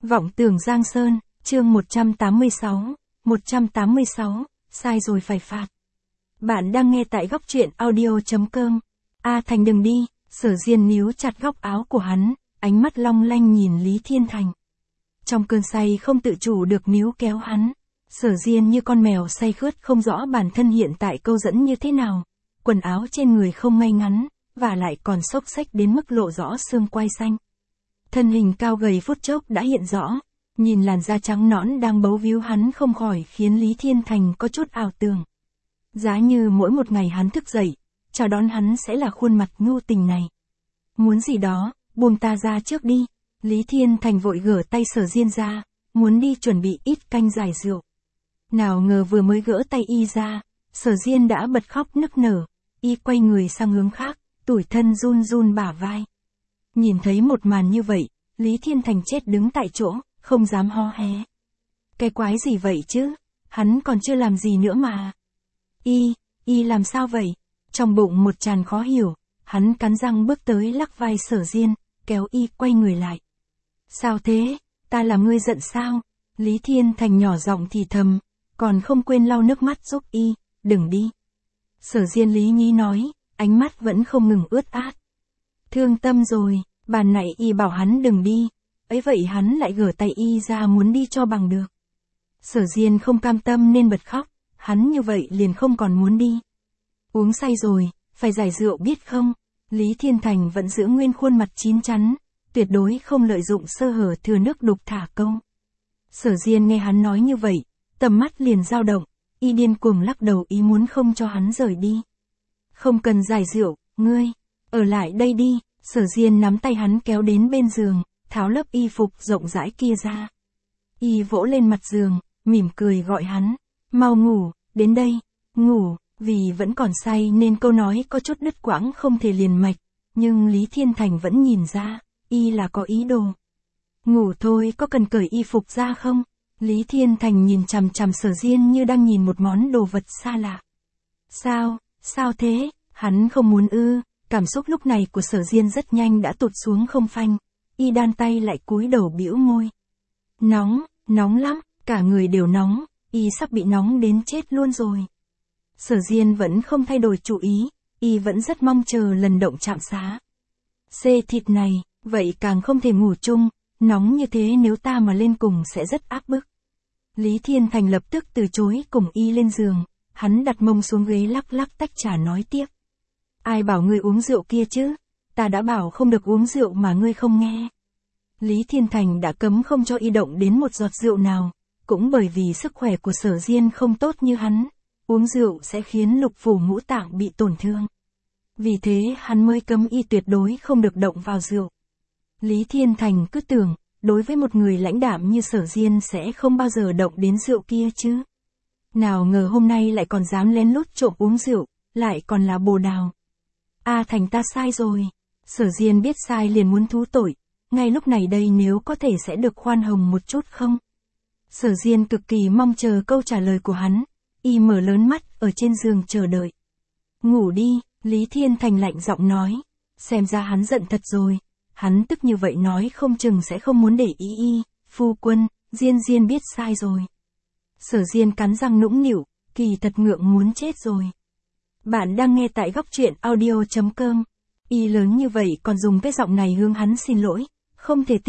Vọng Tưởng Giang Sơn, chương 186, sai rồi phải phạt. Bạn đang nghe tại góc truyện audio.com. A Thành đừng đi, Sở Diên níu chặt góc áo của hắn, ánh mắt long lanh nhìn Lý Thiên Thành. Trong cơn say không tự chủ được níu kéo hắn. Sở Diên như con mèo say khướt không rõ bản thân hiện tại câu dẫn như thế nào. Quần áo trên người không ngay ngắn, và lại còn xốc xếch đến mức lộ rõ xương quai xanh. Thân hình cao gầy phút chốc đã hiện rõ, nhìn làn da trắng nõn đang bấu víu hắn không khỏi khiến Lý Thiên Thành có chút ảo tưởng. Giá như mỗi một ngày hắn thức dậy, chào đón hắn sẽ là khuôn mặt nhu tình này. Muốn gì đó, buông ta ra trước đi. Lý Thiên Thành vội gỡ tay Sở Diên ra, muốn đi chuẩn bị ít canh giải rượu. Nào ngờ vừa mới gỡ tay y ra, Sở Diên đã bật khóc nức nở, y quay người sang hướng khác, tủi thân run run bả vai. Nhìn thấy một màn như vậy, Lý Thiên Thành chết đứng tại chỗ, không dám ho hé. Cái quái gì vậy chứ, hắn còn chưa làm gì nữa mà. Y làm sao vậy? Trong bụng một tràn khó hiểu, hắn cắn răng bước tới lắc vai Sở Diên, kéo y quay người lại. Sao thế, ta làm ngươi giận sao? Lý Thiên Thành nhỏ giọng thì thầm, còn không quên lau nước mắt giúp y, đừng đi. Sở Diên lý nhí nói, ánh mắt vẫn không ngừng ướt át. Thương tâm rồi, bàn nãy y bảo hắn đừng đi, ấy vậy hắn lại gỡ tay y ra muốn đi cho bằng được. Sở Diên không cam tâm nên bật khóc, hắn như vậy liền không còn muốn đi. Uống say rồi, phải giải rượu biết không? Lý Thiên Thành vẫn giữ nguyên khuôn mặt chín chắn, tuyệt đối không lợi dụng sơ hở thừa nước đục thả câu. Sở Diên nghe hắn nói như vậy, tầm mắt liền dao động, y điên cuồng lắc đầu ý muốn không cho hắn rời đi. Không cần giải rượu, ngươi, ở lại đây đi. Sở Diên nắm tay hắn kéo đến bên giường, tháo lớp y phục rộng rãi kia ra. Y vỗ lên mặt giường, mỉm cười gọi hắn, mau ngủ, đến đây, ngủ, vì vẫn còn say nên câu nói có chút đứt quãng không thể liền mạch, nhưng Lý Thiên Thành vẫn nhìn ra, y là có ý đồ. Ngủ thôi, có cần cởi y phục ra không? Lý Thiên Thành nhìn chằm chằm Sở Diên như đang nhìn một món đồ vật xa lạ. Sao thế, hắn không muốn ư? Cảm xúc lúc này của Sở Diên rất nhanh đã tụt xuống không phanh, y đan tay lại cúi đầu bĩu môi. Nóng lắm, cả người đều nóng, y sắp bị nóng đến chết luôn rồi. Sở Diên vẫn không thay đổi chủ ý, y vẫn rất mong chờ lần động chạm xá. Xê thịt này, vậy càng không thể ngủ chung, nóng như thế nếu ta mà lên cùng sẽ rất áp bức. Lý Thiên Thành lập tức từ chối cùng y lên giường, hắn đặt mông xuống ghế lắc lắc tách trà nói tiếp. Ai bảo ngươi uống rượu kia chứ? Ta đã bảo không được uống rượu mà ngươi không nghe. Lý Thiên Thành đã cấm không cho y động đến một giọt rượu nào, cũng bởi vì sức khỏe của Sở Diên không tốt như hắn, uống rượu sẽ khiến lục phủ ngũ tạng bị tổn thương. Vì thế hắn mới cấm y tuyệt đối không được động vào rượu. Lý Thiên Thành cứ tưởng, đối với một người lãnh đạm như Sở Diên sẽ không bao giờ động đến rượu kia chứ. Nào ngờ hôm nay lại còn dám lén lút trộm uống rượu, lại còn là bồ đào. A Thành ta sai rồi. Sở Diên biết sai liền muốn thú tội, ngay lúc này đây nếu có thể sẽ được khoan hồng một chút không? Sở Diên cực kỳ mong chờ câu trả lời của hắn, y mở lớn mắt ở trên giường chờ đợi. Ngủ đi, Lý Thiên Thành lạnh giọng nói, xem ra hắn giận thật rồi, hắn tức như vậy nói không chừng sẽ không muốn để ý y, phu quân, Diên biết sai rồi. Sở Diên cắn răng nũng nịu, kỳ thật ngượng muốn chết rồi. Bạn đang nghe tại góc truyện audio.com. Y lớn như vậy còn dùng cái giọng này hướng hắn xin lỗi, không thể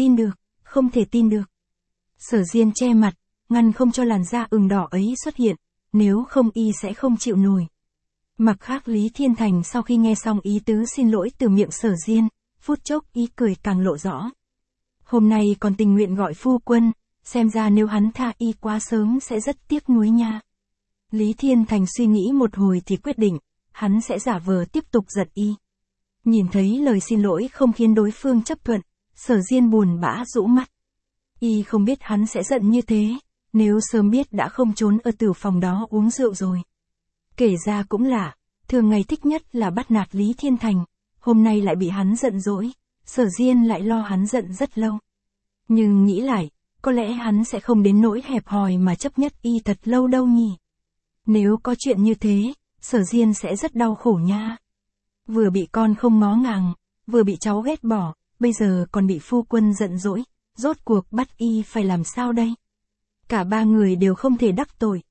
tin được. Sở Diên che mặt, ngăn không cho làn da ửng đỏ ấy xuất hiện, nếu không y sẽ không chịu nổi. Mặt khác Lý Thiên Thành sau khi nghe xong ý tứ xin lỗi từ miệng Sở Diên, phút chốc ý cười càng lộ rõ. Hôm nay còn tình nguyện gọi phu quân, xem ra nếu hắn tha y quá sớm sẽ rất tiếc nuối nha. Lý Thiên Thành suy nghĩ một hồi thì quyết định, hắn sẽ giả vờ tiếp tục giận y. Nhìn thấy lời xin lỗi không khiến đối phương chấp thuận, Sở Diên buồn bã rũ mắt. Y không biết hắn sẽ giận như thế, nếu sớm biết đã không trốn ở tửu phòng đó uống rượu rồi. Kể ra cũng lạ, thường ngày thích nhất là bắt nạt Lý Thiên Thành, hôm nay lại bị hắn giận dỗi, Sở Diên lại lo hắn giận rất lâu. Nhưng nghĩ lại, có lẽ hắn sẽ không đến nỗi hẹp hòi mà chấp nhất y thật lâu đâu nhỉ. Nếu có chuyện như thế, Sở Diên sẽ rất đau khổ nha. Vừa bị con không ngó ngàng, vừa bị cháu ghét bỏ, bây giờ còn bị phu quân giận dỗi, rốt cuộc bắt y phải làm sao đây? Cả ba người đều không thể đắc tội.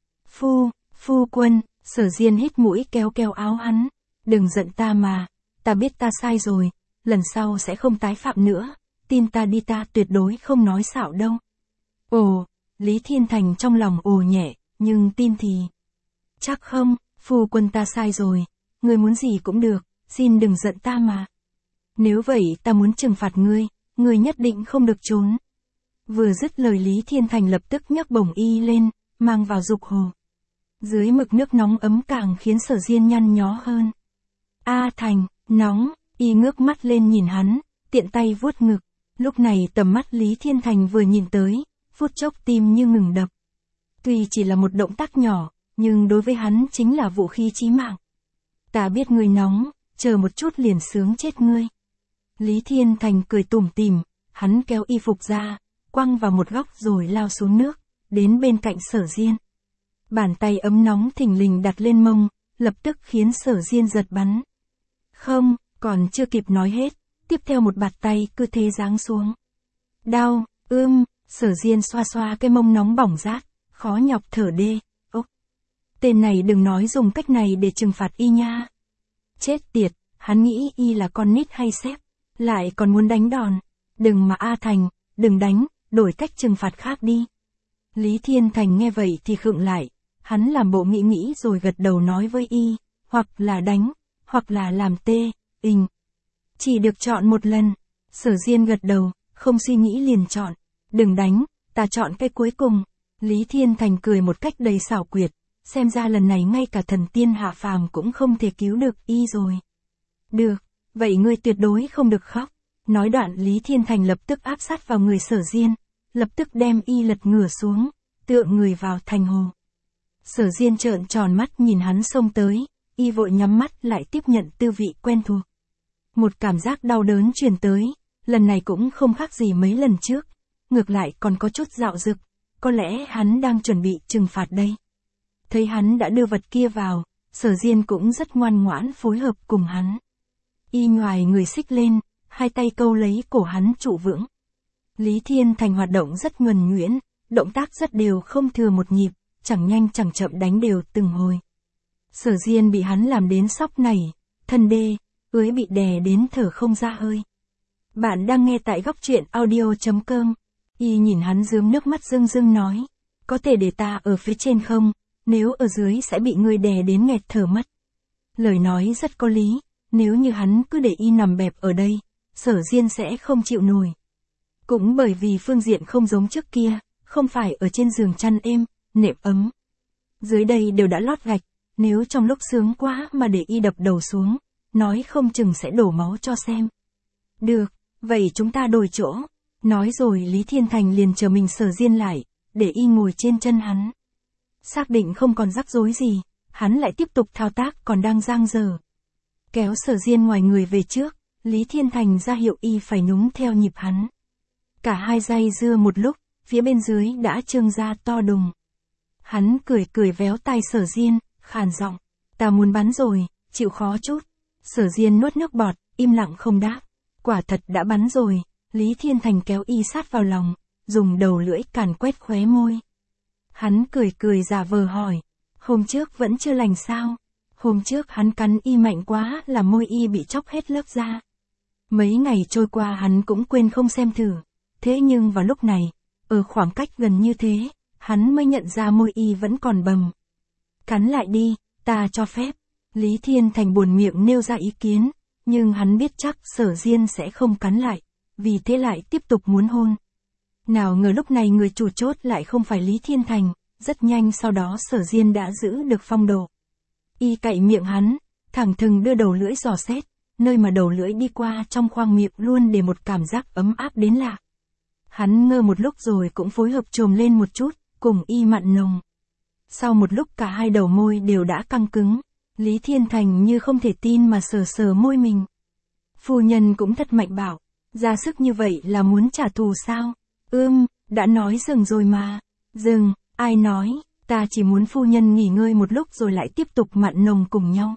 Phu quân, Sở Diên hít mũi kéo kéo áo hắn. Đừng giận ta mà, ta biết ta sai rồi, lần sau sẽ không tái phạm nữa, tin ta đi, ta tuyệt đối không nói xạo đâu. Ồ, Lý Thiên Thành trong lòng ồ nhẹ, nhưng tin thì... Chắc không, phu quân ta sai rồi, ngươi muốn gì cũng được, xin đừng giận ta mà. Nếu vậy ta muốn trừng phạt ngươi nhất định không được trốn. Vừa dứt lời Lý Thiên Thành lập tức nhấc bổng y lên, mang vào dục hồ. Dưới mực nước nóng ấm càng khiến Sở Diên nhăn nhó hơn. A Thành, nóng, y ngước mắt lên nhìn hắn, tiện tay vuốt ngực. Lúc này tầm mắt Lý Thiên Thành vừa nhìn tới, phút chốc tim như ngừng đập. Tuy chỉ là một động tác nhỏ, nhưng đối với hắn chính là vũ khí chí mạng. Ta biết ngươi nóng, chờ một chút liền sướng chết ngươi. Lý Thiên Thành cười tủm tỉm, hắn kéo y phục ra, quăng vào một góc rồi lao xuống nước, đến bên cạnh Sở Diên. Bàn tay ấm nóng thình lình đặt lên mông, lập tức khiến Sở Diên giật bắn. Không, còn chưa kịp nói hết, tiếp theo một bạt tay cứ thế giáng xuống. Đau, Sở Diên xoa xoa cái mông nóng bỏng rát, khó nhọc thở đê. Ốc, tên này đừng nói dùng cách này để trừng phạt y nha. Chết tiệt, hắn nghĩ y là con nít hay sếp, lại còn muốn đánh đòn. Đừng mà A Thành, đừng đánh, đổi cách trừng phạt khác đi. Lý Thiên Thành nghe vậy thì khựng lại, hắn làm bộ nghĩ rồi gật đầu nói với y, hoặc là đánh, hoặc là làm tê, Chỉ được chọn một lần. Sở Diên gật đầu, không suy nghĩ liền chọn. Đừng đánh, ta chọn cái cuối cùng. Lý Thiên Thành cười một cách đầy xảo quyệt, xem ra lần này ngay cả thần tiên hạ phàm cũng không thể cứu được y rồi. Được, vậy ngươi tuyệt đối không được khóc. Nói đoạn Lý Thiên Thành lập tức áp sát vào người Sở Diên, lập tức đem y lật ngửa xuống, tựa người vào thành hồ. Sở Diên trợn tròn mắt nhìn hắn xông tới, y vội nhắm mắt lại tiếp nhận tư vị quen thuộc. Một cảm giác đau đớn truyền tới, lần này cũng không khác gì mấy lần trước, ngược lại còn có chút dạo dực, có lẽ hắn đang chuẩn bị trừng phạt đây. Thấy hắn đã đưa vật kia vào, Sở Diên cũng rất ngoan ngoãn phối hợp cùng hắn. Y nhoài người xích lên, hai tay câu lấy cổ hắn trụ vững. Lý Thiên Thành hoạt động rất nhuần nhuyễn, động tác rất đều không thừa một nhịp, chẳng nhanh chẳng chậm đánh đều từng hồi. Sở Diên bị hắn làm đến sóc nảy, thân đê, ưới bị đè đến thở không ra hơi. Bạn đang nghe tại góc truyện audio.com. Y nhìn hắn rướm nước mắt rưng rưng nói, có thể để ta ở phía trên không, nếu ở dưới sẽ bị ngươi đè đến nghẹt thở mất. Lời nói rất có lý, nếu như hắn cứ để y nằm bẹp ở đây, Sở Diên sẽ không chịu nổi. Cũng bởi vì phương diện không giống trước kia, không phải ở trên giường chăn êm, nệm ấm. Dưới đây đều đã lót gạch, nếu trong lúc sướng quá mà để y đập đầu xuống, nói không chừng sẽ đổ máu cho xem. Được, vậy chúng ta đổi chỗ. Nói rồi Lý Thiên Thành liền chờ mình Sở Diên lại, để y ngồi trên chân hắn. Xác định không còn rắc rối gì, hắn lại tiếp tục thao tác còn đang dang dở. Kéo Sở Diên ngoài người về trước, Lý Thiên Thành ra hiệu y phải nhúng theo nhịp hắn. Cả hai dây dưa một lúc, phía bên dưới đã trương ra to đùng. Hắn cười véo tai Sở Diên, khàn giọng, ta muốn bắn rồi, chịu khó chút. Sở Diên nuốt nước bọt, im lặng không đáp. Quả thật đã bắn rồi, Lý Thiên Thành kéo y sát vào lòng, dùng đầu lưỡi càn quét khóe môi. Hắn cười giả vờ hỏi, hôm trước vẫn chưa lành sao? Hôm trước hắn cắn y mạnh quá là môi y bị chóc hết lớp da. Mấy ngày trôi qua hắn cũng quên không xem thử. Thế nhưng vào lúc này, ở khoảng cách gần như thế, hắn mới nhận ra môi y vẫn còn bầm. Cắn lại đi, ta cho phép. Lý Thiên Thành buồn miệng nêu ra ý kiến, nhưng hắn biết chắc Sở Diên sẽ không cắn lại, vì thế lại tiếp tục muốn hôn. Nào ngờ lúc này người chủ chốt lại không phải Lý Thiên Thành, rất nhanh sau đó Sở Diên đã giữ được phong độ. Y cạy miệng hắn, thẳng thừng đưa đầu lưỡi dò xét, nơi mà đầu lưỡi đi qua trong khoang miệng luôn để một cảm giác ấm áp đến lạ. Hắn ngơ một lúc rồi cũng phối hợp chồm lên một chút, cùng y mặn nồng. Sau một lúc cả hai đầu môi đều đã căng cứng, Lý Thiên Thành như không thể tin mà sờ môi mình. Phu nhân cũng thật mạnh bạo, ra sức như vậy là muốn trả thù sao? Đã nói dừng rồi mà. Dừng, ai nói, ta chỉ muốn phu nhân nghỉ ngơi một lúc rồi lại tiếp tục mặn nồng cùng nhau.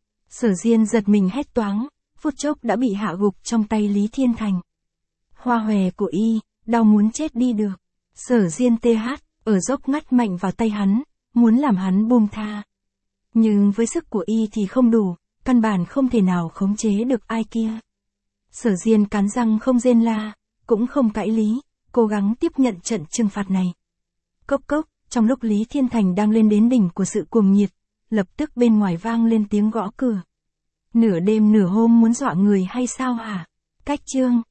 Sở Diên giật mình hét toáng, phút chốc đã bị hạ gục trong tay Lý Thiên Thành. Hoa hòe của y, đau muốn chết đi được. Sở Diên ở dốc ngắt mạnh vào tay hắn, muốn làm hắn buông tha. Nhưng với sức của y thì không đủ, căn bản không thể nào khống chế được ai kia. Sở Diên cắn răng không rên la, cũng không cãi lý, cố gắng tiếp nhận trận trừng phạt này. Cốc cốc, trong lúc Lý Thiên Thành đang lên đến đỉnh của sự cuồng nhiệt, lập tức bên ngoài vang lên tiếng gõ cửa. Nửa đêm nửa hôm muốn dọa người hay sao hả? Cách chương